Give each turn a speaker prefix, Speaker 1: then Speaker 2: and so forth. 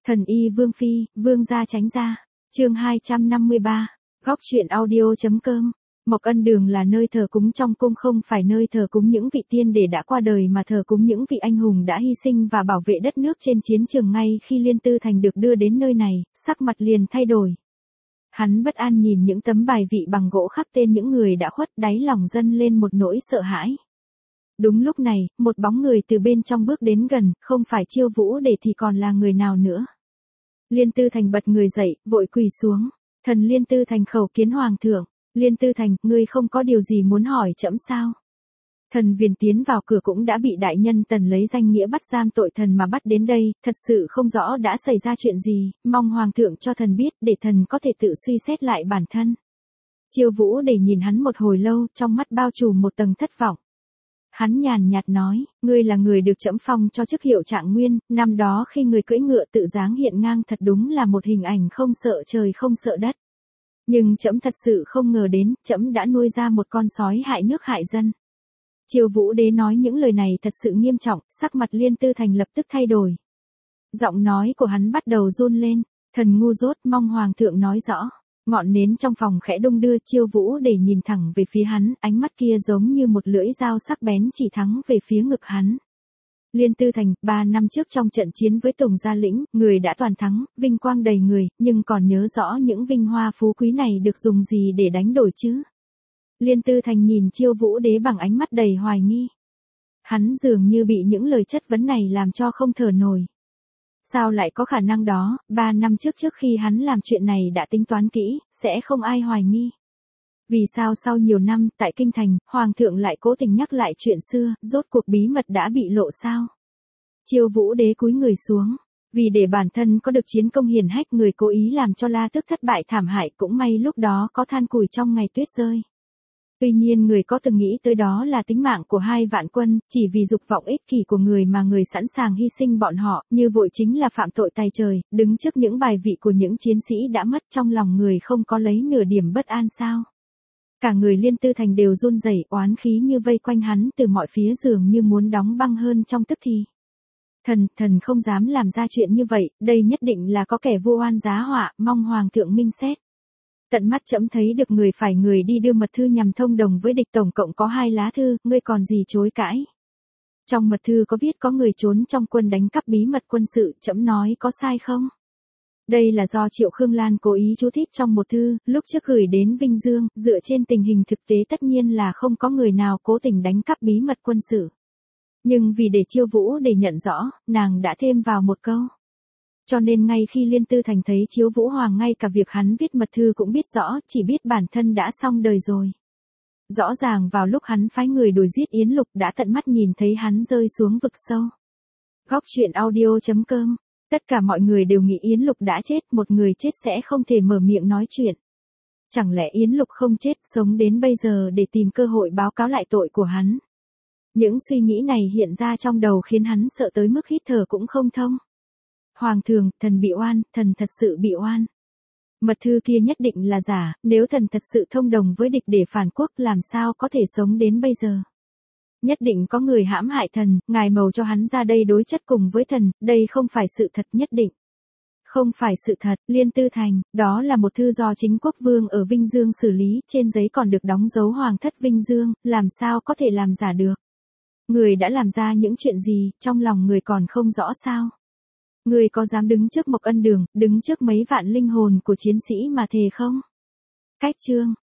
Speaker 1: Thần y Vương Phi, Vương gia tránh ra. Chương 253. Góc truyện audio.com. Mộc Ân Đường là nơi thờ cúng trong cung, không phải nơi thờ cúng những vị tiên để đã qua đời mà thờ cúng những vị anh hùng đã hy sinh và bảo vệ đất nước trên chiến trường. Ngay khi Liên Tư Thành được đưa đến nơi này, sắc mặt liền thay đổi. Hắn bất an nhìn những tấm bài vị bằng gỗ khắc tên những người đã khuất, đáy lòng dâng lên một nỗi sợ hãi. Đúng lúc này, một bóng người từ bên trong bước đến gần, không phải Chiêu Vũ Để thì còn là người nào nữa. Liên Tư Thành bật người dậy, vội quỳ xuống. Thần Liên Tư Thành khẩu kiến hoàng thượng. Liên Tư Thành, ngươi không có điều gì muốn hỏi trẫm sao? Thần Viền tiến vào cửa cũng đã bị đại nhân Tần lấy danh nghĩa bắt giam tội thần mà bắt đến đây, thật sự không rõ đã xảy ra chuyện gì, mong hoàng thượng cho thần biết để thần có thể tự suy xét lại bản thân. Chiêu Vũ Để nhìn hắn một hồi lâu, trong mắt bao trùm một tầng thất vọng. Hắn nhàn nhạt nói, ngươi là người được trẫm phong cho chức hiệu Trạng Nguyên, năm đó khi người cưỡi ngựa tự dáng hiện ngang thật đúng là một hình ảnh không sợ trời không sợ đất. Nhưng trẫm thật sự không ngờ đến, trẫm đã nuôi ra một con sói hại nước hại dân. Chiêu Vũ Đế nói những lời này thật sự nghiêm trọng, sắc mặt Liên Tư Thành lập tức thay đổi. Giọng nói của hắn bắt đầu run lên, thần ngu dốt, mong hoàng thượng nói rõ. Ngọn nến trong phòng khẽ đung đưa, Chiêu Vũ Để nhìn thẳng về phía hắn, ánh mắt kia giống như một lưỡi dao sắc bén chỉ thẳng về phía ngực hắn. Liên Tư Thành, 3 năm trước trong trận chiến với Tùng Gia Lĩnh, người đã toàn thắng, vinh quang đầy người, nhưng còn nhớ rõ những vinh hoa phú quý này được dùng gì để đánh đổi chứ? Liên Tư Thành nhìn Chiêu Vũ Đế bằng ánh mắt đầy hoài nghi. Hắn dường như bị những lời chất vấn này làm cho không thở nổi. Sao lại có khả năng đó, 3 năm trước khi hắn làm chuyện này đã tính toán kỹ, sẽ không ai hoài nghi. Vì sao sau nhiều năm, tại Kinh Thành, Hoàng thượng lại cố tình nhắc lại chuyện xưa, rốt cuộc bí mật đã bị lộ sao? Chiêu Vũ Đế cúi người xuống. Vì để bản thân có được chiến công hiển hách, người cố ý làm cho La Tước thất bại thảm hại, cũng may lúc đó có than củi trong ngày tuyết rơi. Tuy nhiên người có từng nghĩ tới đó là tính mạng của 2 vạn quân, chỉ vì dục vọng ích kỷ của người mà người sẵn sàng hy sinh bọn họ, như vậy chính là phạm tội tày trời, đứng trước những bài vị của những chiến sĩ đã mất, trong lòng người không có lấy nửa điểm bất an sao? Cả người Liên Tư Thành đều run rẩy, oán khí như vây quanh hắn từ mọi phía, dường như muốn đóng băng hơn trong tức thì. Thần không dám làm ra chuyện như vậy, đây nhất định là có kẻ vu oan giá họa, mong hoàng thượng minh xét. Tận mắt trẫm thấy được người phải người đi đưa mật thư nhằm thông đồng với địch, tổng cộng có 2 lá thư, ngươi còn gì chối cãi. Trong mật thư có viết có người trốn trong quân đánh cắp bí mật quân sự, trẫm nói có sai không? Đây là do Triệu Khương Lan cố ý chú thích trong một thư, lúc trước gửi đến Vinh Dương, dựa trên tình hình thực tế tất nhiên là không có người nào cố tình đánh cắp bí mật quân sự. Nhưng vì để Chiêu Vũ Để nhận rõ, nàng đã thêm vào một câu. Cho nên ngay khi Liên Tư Thành thấy Chiêu Vũ Hoàng ngay cả việc hắn viết mật thư cũng biết rõ, chỉ biết bản thân đã xong đời rồi. Rõ ràng vào lúc hắn phái người đuổi giết Yến Lục đã tận mắt nhìn thấy hắn rơi xuống vực sâu. Góc truyện audio.com. Tất cả mọi người đều nghĩ Yến Lục đã chết, một người chết sẽ không thể mở miệng nói chuyện. Chẳng lẽ Yến Lục không chết, sống đến bây giờ để tìm cơ hội báo cáo lại tội của hắn? Những suy nghĩ này hiện ra trong đầu khiến hắn sợ tới mức hít thở cũng không thông. Hoàng thượng, thần bị oan, thần thật sự bị oan. Mật thư kia nhất định là giả, nếu thần thật sự thông đồng với địch để phản quốc làm sao có thể sống đến bây giờ. Nhất định có người hãm hại thần, ngài mầu cho hắn ra đây đối chất cùng với thần, đây không phải sự thật nhất định. Không phải sự thật, Liên Tư Thành, đó là một thư do chính quốc vương ở Vinh Dương xử lý, trên giấy còn được đóng dấu Hoàng thất Vinh Dương, làm sao có thể làm giả được. Người đã làm ra những chuyện gì, trong lòng người còn không rõ sao. Người có dám đứng trước Mộc Ân Đường, đứng trước mấy vạn linh hồn của chiến sĩ mà thề không? Cách chương